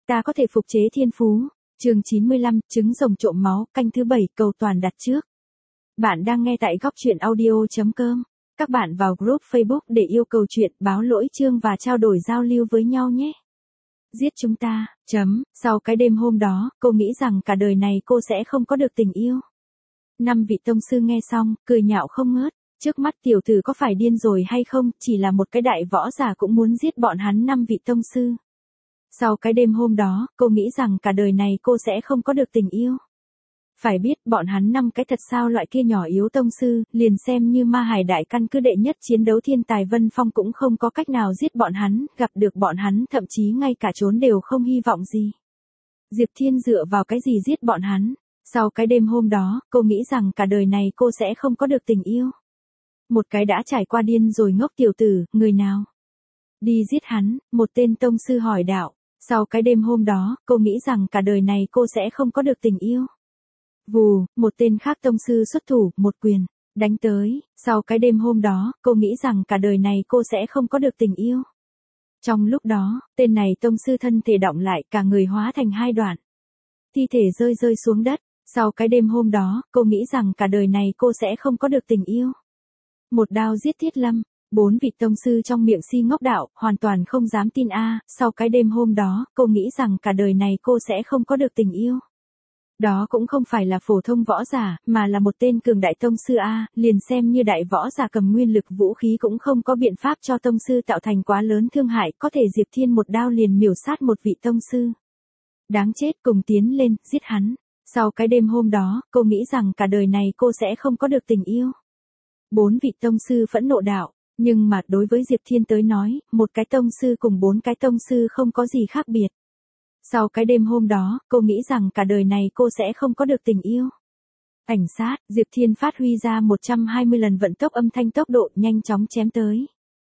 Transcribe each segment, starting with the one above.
Ta có thể phục chế thiên phú. Chương 95, trứng rồng trộm máu, canh thứ 7, cầu toàn đặt trước. Bạn đang nghe tại góc truyện audio.com. Các bạn vào group Facebook để yêu cầu chuyện, báo lỗi chương và trao đổi giao lưu với nhau nhé. Giết chúng ta, sau cái đêm hôm đó, cô nghĩ rằng cả đời này cô sẽ không có được tình yêu. 5 vị tông sư nghe xong, cười nhạo không ngớt. Trước mắt tiểu tử có phải điên rồi hay không, chỉ là một cái đại võ giả cũng muốn giết bọn hắn 5 vị tông sư. Sau cái đêm hôm đó, cô nghĩ rằng cả đời này cô sẽ không có được tình yêu. Phải biết bọn hắn 5 cái thật sao loại kia nhỏ yếu tông sư, liền xem như ma hải đại căn cứ đệ nhất chiến đấu thiên tài Vân Phong cũng không có cách nào giết bọn hắn, gặp được bọn hắn thậm chí ngay cả trốn đều không hy vọng gì. Diệp Thiên dựa vào cái gì giết bọn hắn? Sau cái đêm hôm đó, cô nghĩ rằng cả đời này cô sẽ không có được tình yêu. Một cái đã trải qua điên rồi ngốc tiểu tử, người nào? Đi giết hắn, một tên tông sư hỏi đạo. Sau cái đêm hôm đó, cô nghĩ rằng cả đời này cô sẽ không có được tình yêu. Vù, một tên khác tông sư xuất thủ, một quyền, đánh tới. Sau cái đêm hôm đó, cô nghĩ rằng cả đời này cô sẽ không có được tình yêu. Trong lúc đó, tên này tông sư thân thể động lại, cả người hóa thành 2 đoạn. Thi thể rơi xuống đất. Sau cái đêm hôm đó, cô nghĩ rằng cả đời này cô sẽ không có được tình yêu. Một đao giết Thiết Lâm. 4 vị tông sư trong miệng si ngốc đạo, hoàn toàn không dám tin sau cái đêm hôm đó, cô nghĩ rằng cả đời này cô sẽ không có được tình yêu. Đó cũng không phải là phổ thông võ giả, mà là một tên cường đại tông sư liền xem như đại võ giả cầm nguyên lực vũ khí cũng không có biện pháp cho tông sư tạo thành quá lớn thương hại, có thể Diệp Thiên một đao liền miểu sát một vị tông sư. Đáng chết, cùng tiến lên, giết hắn. Sau cái đêm hôm đó, cô nghĩ rằng cả đời này cô sẽ không có được tình yêu. 4 vị tông sư phẫn nộ đạo. Nhưng mà đối với Diệp Thiên tới nói, một cái tông sư cùng 4 cái tông sư không có gì khác biệt. Sau cái đêm hôm đó, cô nghĩ rằng cả đời này cô sẽ không có được tình yêu. Ảnh sát, Diệp Thiên phát huy ra 120 lần vận tốc âm thanh tốc độ nhanh chóng chém tới.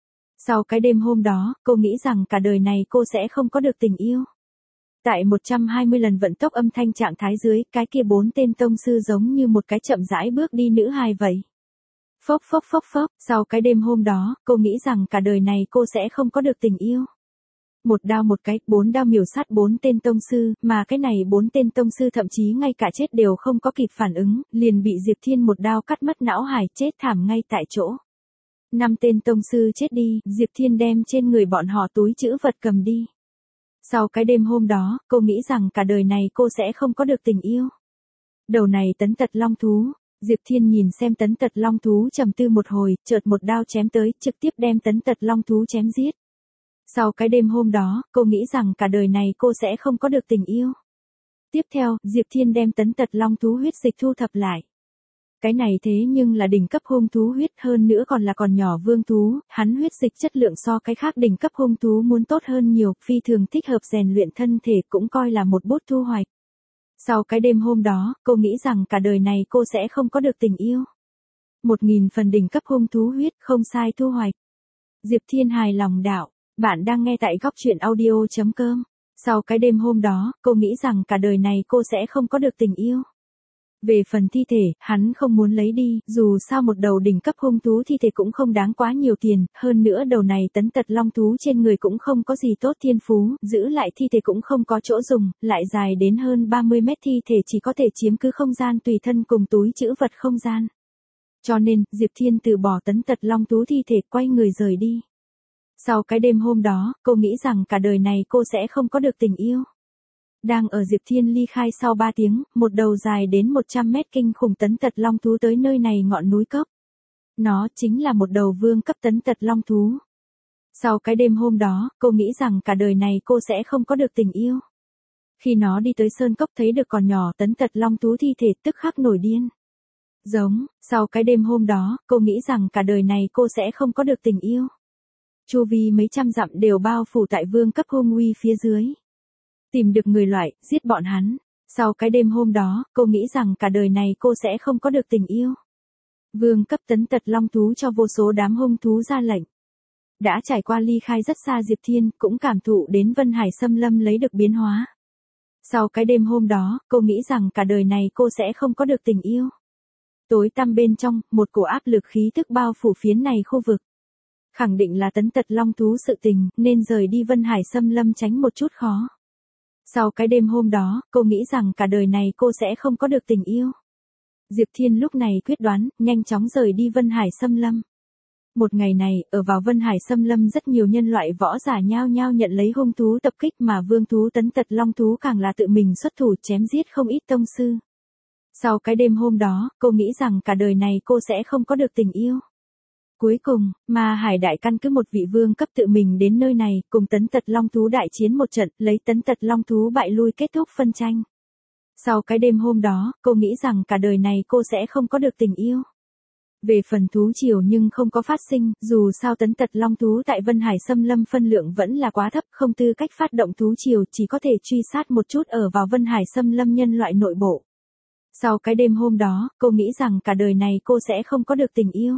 Sau cái đêm hôm đó, cô nghĩ rằng cả đời này cô sẽ không có được tình yêu. Tại 120 lần vận tốc âm thanh trạng thái dưới, cái kia 4 tên tông sư giống như một cái chậm rãi bước đi nữ hài vậy. Phốc, sau cái đêm hôm đó, cô nghĩ rằng cả đời này cô sẽ không có được tình yêu. Một đao một cái, 4 đao miểu sát 4 tên tông sư, mà cái này 4 tên tông sư thậm chí ngay cả chết đều không có kịp phản ứng, liền bị Diệp Thiên một đao cắt mất não hải, chết thảm ngay tại chỗ. 5 tên tông sư chết đi, Diệp Thiên đem trên người bọn họ túi trữ vật cầm đi. Sau cái đêm hôm đó, cô nghĩ rằng cả đời này cô sẽ không có được tình yêu. Đầu này tấn tật long thú. Diệp Thiên nhìn xem tấn tật long thú trầm tư một hồi, chợt một đao chém tới, trực tiếp đem tấn tật long thú chém giết. Sau cái đêm hôm đó, cô nghĩ rằng cả đời này cô sẽ không có được tình yêu. Tiếp theo, Diệp Thiên đem tấn tật long thú huyết dịch thu thập lại. Cái này thế nhưng là đỉnh cấp hung thú huyết, hơn nữa còn là còn nhỏ vương thú, hắn huyết dịch chất lượng so cái khác đỉnh cấp hung thú muốn tốt hơn nhiều, phi thường thích hợp rèn luyện thân thể, cũng coi là một bút thu hoạch. Sau cái đêm hôm đó, cô nghĩ rằng cả đời này cô sẽ không có được tình yêu. 1000 phần đỉnh cấp hung thú huyết, không sai thu hoạch. Diệp Thiên hài lòng đạo, bạn đang nghe tại góc truyện audio.com. Sau cái đêm hôm đó, cô nghĩ rằng cả đời này cô sẽ không có được tình yêu. Về phần thi thể, hắn không muốn lấy đi, dù sao một đầu đỉnh cấp hung thú thi thể cũng không đáng quá nhiều tiền, hơn nữa đầu này tấn tật long thú trên người cũng không có gì tốt thiên phú, giữ lại thi thể cũng không có chỗ dùng, lại dài đến hơn 30 mét thi thể chỉ có thể chiếm cứ không gian tùy thân cùng túi trữ vật không gian. Cho nên, Diệp Thiên từ bỏ tấn tật long thú thi thể quay người rời đi. Sau cái đêm hôm đó, cô nghĩ rằng cả đời này cô sẽ không có được tình yêu. Đang ở Diệp Thiên ly khai sau 3 tiếng, một đầu dài đến 100 mét kinh khủng tấn tật long thú tới nơi này ngọn núi cốc. Nó chính là một đầu vương cấp tấn tật long thú. Sau cái đêm hôm đó, cô nghĩ rằng cả đời này cô sẽ không có được tình yêu. Khi nó đi tới sơn cốc thấy được còn nhỏ tấn tật long thú thi thể tức khắc nổi điên. Sau cái đêm hôm đó, cô nghĩ rằng cả đời này cô sẽ không có được tình yêu. Chu vi mấy trăm dặm đều bao phủ tại vương cấp hung uy phía dưới. Tìm được người loại, giết bọn hắn. Sau cái đêm hôm đó, cô nghĩ rằng cả đời này cô sẽ không có được tình yêu. Vương cấp tấn tật long thú cho vô số đám hung thú ra lệnh. Đã trải qua ly khai rất xa Diệp Thiên, cũng cảm thụ đến Vân Hải Xâm Lâm lấy được biến hóa. Sau cái đêm hôm đó, cô nghĩ rằng cả đời này cô sẽ không có được tình yêu. Tối tăm bên trong, một cổ áp lực khí tức bao phủ phiến này khu vực. Khẳng định là tấn tật long thú sự tình, nên rời đi Vân Hải Xâm Lâm tránh một chút khó. Sau cái đêm hôm đó, cô nghĩ rằng cả đời này cô sẽ không có được tình yêu. Diệp Thiên lúc này quyết đoán, nhanh chóng rời đi Vân Hải Xâm Lâm. Một ngày này, ở vào Vân Hải Xâm Lâm rất nhiều nhân loại võ giả nhao nhao nhận lấy hung thú tập kích mà vương thú tấn tật long thú càng là tự mình xuất thủ chém giết không ít tông sư. Sau cái đêm hôm đó, cô nghĩ rằng cả đời này cô sẽ không có được tình yêu. Cuối cùng, Ma Hải Đại căn cứ một vị vương cấp tự mình đến nơi này, cùng tấn tật long thú đại chiến một trận, lấy tấn tật long thú bại lui kết thúc phân tranh. Sau cái đêm hôm đó, cô nghĩ rằng cả đời này cô sẽ không có được tình yêu. Về phần thú triều nhưng không có phát sinh, dù sao tấn tật long thú tại Vân Hải Xâm Lâm phân lượng vẫn là quá thấp, không tư cách phát động thú triều, chỉ có thể truy sát một chút ở vào Vân Hải Xâm Lâm nhân loại nội bộ. Sau cái đêm hôm đó, cô nghĩ rằng cả đời này cô sẽ không có được tình yêu.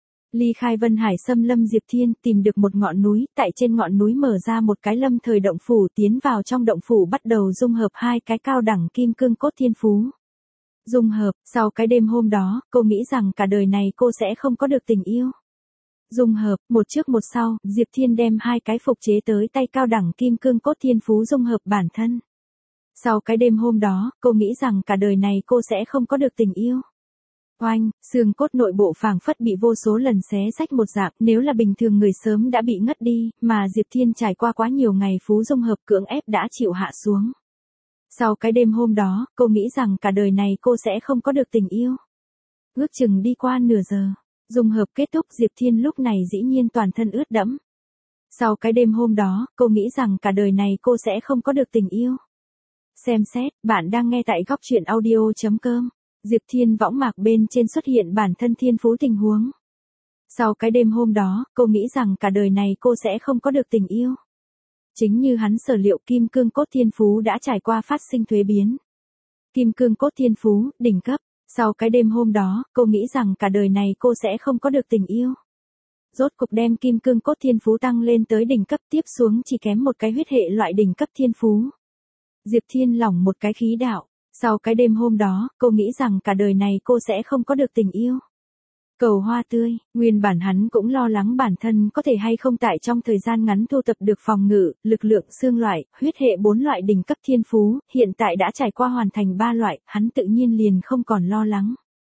Ly khai Vân Hải Xâm Lâm, Diệp Thiên tìm được một ngọn núi, tại trên ngọn núi mở ra một cái lâm thời động phủ, tiến vào trong động phủ bắt đầu dung hợp hai cái cao đẳng kim cương cốt thiên phú. Dung hợp, sau cái đêm hôm đó, cô nghĩ rằng cả đời này cô sẽ không có được tình yêu. Dung hợp, một trước một sau, Diệp Thiên đem hai cái phục chế tới tay cao đẳng kim cương cốt thiên phú dung hợp bản thân. Sau cái đêm hôm đó, cô nghĩ rằng cả đời này cô sẽ không có được tình yêu. Oanh, xương cốt nội bộ phảng phất bị vô số lần xé rách một dạng, nếu là bình thường người sớm đã bị ngất đi, mà Diệp Thiên trải qua quá nhiều ngày phú dung hợp cưỡng ép đã chịu hạ xuống. Sau cái đêm hôm đó, cô nghĩ rằng cả đời này cô sẽ không có được tình yêu. Ước chừng đi qua nửa giờ, dung hợp kết thúc, Diệp Thiên lúc này dĩ nhiên toàn thân ướt đẫm. Sau cái đêm hôm đó, cô nghĩ rằng cả đời này cô sẽ không có được tình yêu. Xem xét, bạn đang nghe tại góc truyện audio.com. Diệp Thiên võng mạc bên trên xuất hiện bản thân thiên phú tình huống. Sau cái đêm hôm đó, cô nghĩ rằng cả đời này cô sẽ không có được tình yêu. Chính như hắn sở liệu, kim cương cốt thiên phú đã trải qua phát sinh thuế biến. Kim cương cốt thiên phú, đỉnh cấp. Sau cái đêm hôm đó, cô nghĩ rằng cả đời này cô sẽ không có được tình yêu. Rốt cục đem kim cương cốt thiên phú tăng lên tới đỉnh cấp, tiếp xuống chỉ kém một cái huyết hệ loại đỉnh cấp thiên phú. Diệp Thiên lỏng một cái khí đạo. Sau cái đêm hôm đó, cô nghĩ rằng cả đời này cô sẽ không có được tình yêu. Cầu hoa tươi, nguyên bản hắn cũng lo lắng bản thân có thể hay không tại trong thời gian ngắn thu tập được phòng ngự, lực lượng xương loại, huyết hệ 4 loại đỉnh cấp thiên phú, hiện tại đã trải qua hoàn thành 3 loại, hắn tự nhiên liền không còn lo lắng.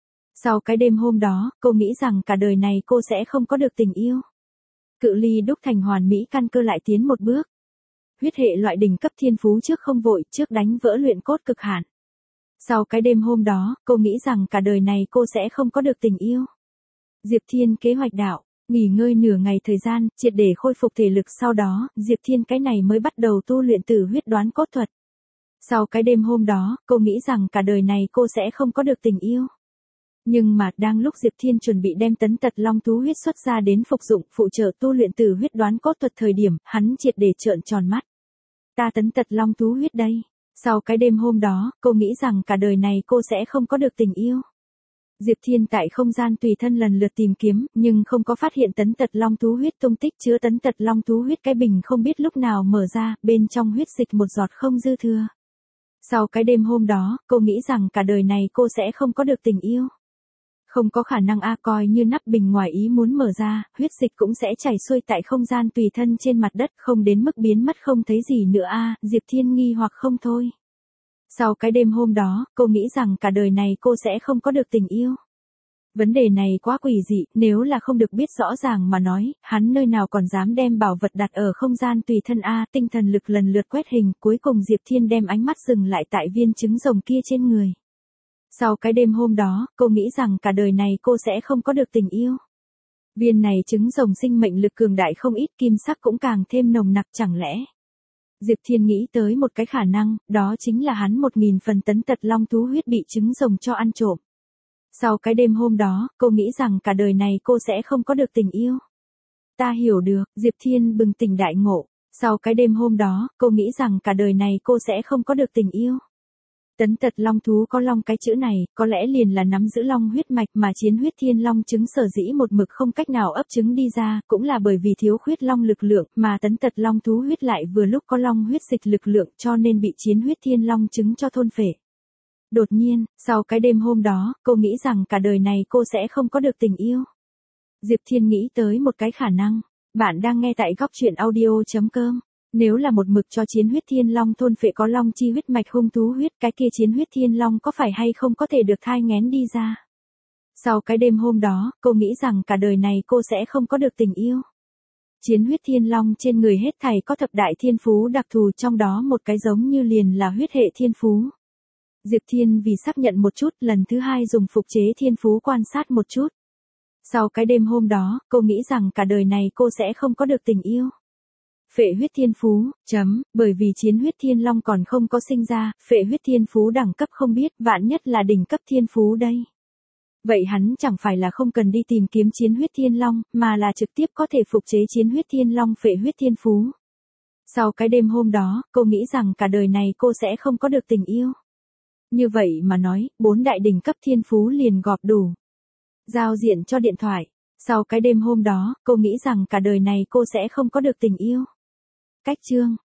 Sau cái đêm hôm đó, cô nghĩ rằng cả đời này cô sẽ không có được tình yêu. Cự ly đúc thành hoàn mỹ căn cơ lại tiến một bước. Huyết hệ loại đỉnh cấp thiên phú trước không vội, trước đánh vỡ luyện cốt cực hạn. Sau cái đêm hôm đó, cô nghĩ rằng cả đời này cô sẽ không có được tình yêu. Diệp Thiên kế hoạch đạo, nghỉ ngơi nửa ngày thời gian, triệt để khôi phục thể lực, sau đó, Diệp Thiên cái này mới bắt đầu tu luyện tử huyết đoán cốt thuật. Sau cái đêm hôm đó, cô nghĩ rằng cả đời này cô sẽ không có được tình yêu. Nhưng mà, đang lúc Diệp Thiên chuẩn bị đem tấn tật long thú huyết xuất ra đến phục dụng, phụ trợ tu luyện tử huyết đoán cốt thuật thời điểm, hắn triệt để trợn tròn mắt. Ta tấn tật long thú huyết đây. Sau cái đêm hôm đó, cô nghĩ rằng cả đời này cô sẽ không có được tình yêu. Diệp Thiên tại không gian tùy thân lần lượt tìm kiếm, nhưng không có phát hiện tấn tật long thú huyết tung tích, chứa tấn tật long thú huyết cái bình không biết lúc nào mở ra, bên trong huyết dịch một giọt không dư thừa. Sau cái đêm hôm đó, cô nghĩ rằng cả đời này cô sẽ không có được tình yêu. Không có khả năng coi như nắp bình ngoài ý muốn mở ra, huyết dịch cũng sẽ chảy xuôi tại không gian tùy thân trên mặt đất, không đến mức biến mất không thấy gì nữa Diệp Thiên nghi hoặc không thôi. Sau cái đêm hôm đó, cô nghĩ rằng cả đời này cô sẽ không có được tình yêu. Vấn đề này quá quỷ dị, nếu là không được biết rõ ràng mà nói, hắn nơi nào còn dám đem bảo vật đặt ở không gian tùy thân tinh thần lực lần lượt quét hình, cuối cùng Diệp Thiên đem ánh mắt dừng lại tại viên trứng rồng kia trên người. Sau cái đêm hôm đó, cô nghĩ rằng cả đời này cô sẽ không có được tình yêu. Viên này trứng rồng sinh mệnh lực cường đại không ít, kim sắc cũng càng thêm nồng nặc, chẳng lẽ. Diệp Thiên nghĩ tới một cái khả năng, đó chính là hắn 1000 phần tấn tật long thú huyết bị trứng rồng cho ăn trộm. Sau cái đêm hôm đó, cô nghĩ rằng cả đời này cô sẽ không có được tình yêu. Ta hiểu được, Diệp Thiên bừng tỉnh đại ngộ. Sau cái đêm hôm đó, cô nghĩ rằng cả đời này cô sẽ không có được tình yêu. Tấn tật long thú có long cái chữ này, có lẽ liền là nắm giữ long huyết mạch, mà chiến huyết thiên long trứng sở dĩ một mực không cách nào ấp trứng đi ra, cũng là bởi vì thiếu khuyết long lực lượng, mà tấn tật long thú huyết lại vừa lúc có long huyết dịch lực lượng, cho nên bị chiến huyết thiên long trứng cho thôn phệ. Đột nhiên, sau cái đêm hôm đó, cô nghĩ rằng cả đời này cô sẽ không có được tình yêu. Diệp Thiên nghĩ tới một cái khả năng. Bạn đang nghe tại góc truyện audio.com. Nếu là một mực cho chiến huyết thiên long thôn phệ có long chi huyết mạch hung thú huyết, cái kia chiến huyết thiên long có phải hay không có thể được thai nghén đi ra. Sau cái đêm hôm đó, cô nghĩ rằng cả đời này cô sẽ không có được tình yêu. Chiến huyết thiên long trên người hết thảy có thập đại thiên phú đặc thù, trong đó một cái giống như liền là huyết hệ thiên phú. Diệp Thiên vì xác nhận một chút, lần thứ hai dùng phục chế thiên phú quan sát một chút. Sau cái đêm hôm đó, cô nghĩ rằng cả đời này cô sẽ không có được tình yêu. Phệ huyết thiên phú, bởi vì chiến huyết thiên long còn không có sinh ra, phệ huyết thiên phú đẳng cấp không biết, vạn nhất là đỉnh cấp thiên phú đây. Vậy hắn chẳng phải là không cần đi tìm kiếm chiến huyết thiên long, mà là trực tiếp có thể phục chế chiến huyết thiên long phệ huyết thiên phú. Sau cái đêm hôm đó, cô nghĩ rằng cả đời này cô sẽ không có được tình yêu. Như vậy mà nói, 4 đại đỉnh cấp thiên phú liền gọp đủ. Giao diện cho điện thoại. Sau cái đêm hôm đó, cô nghĩ rằng cả đời này cô sẽ không có được tình yêu. Cách chương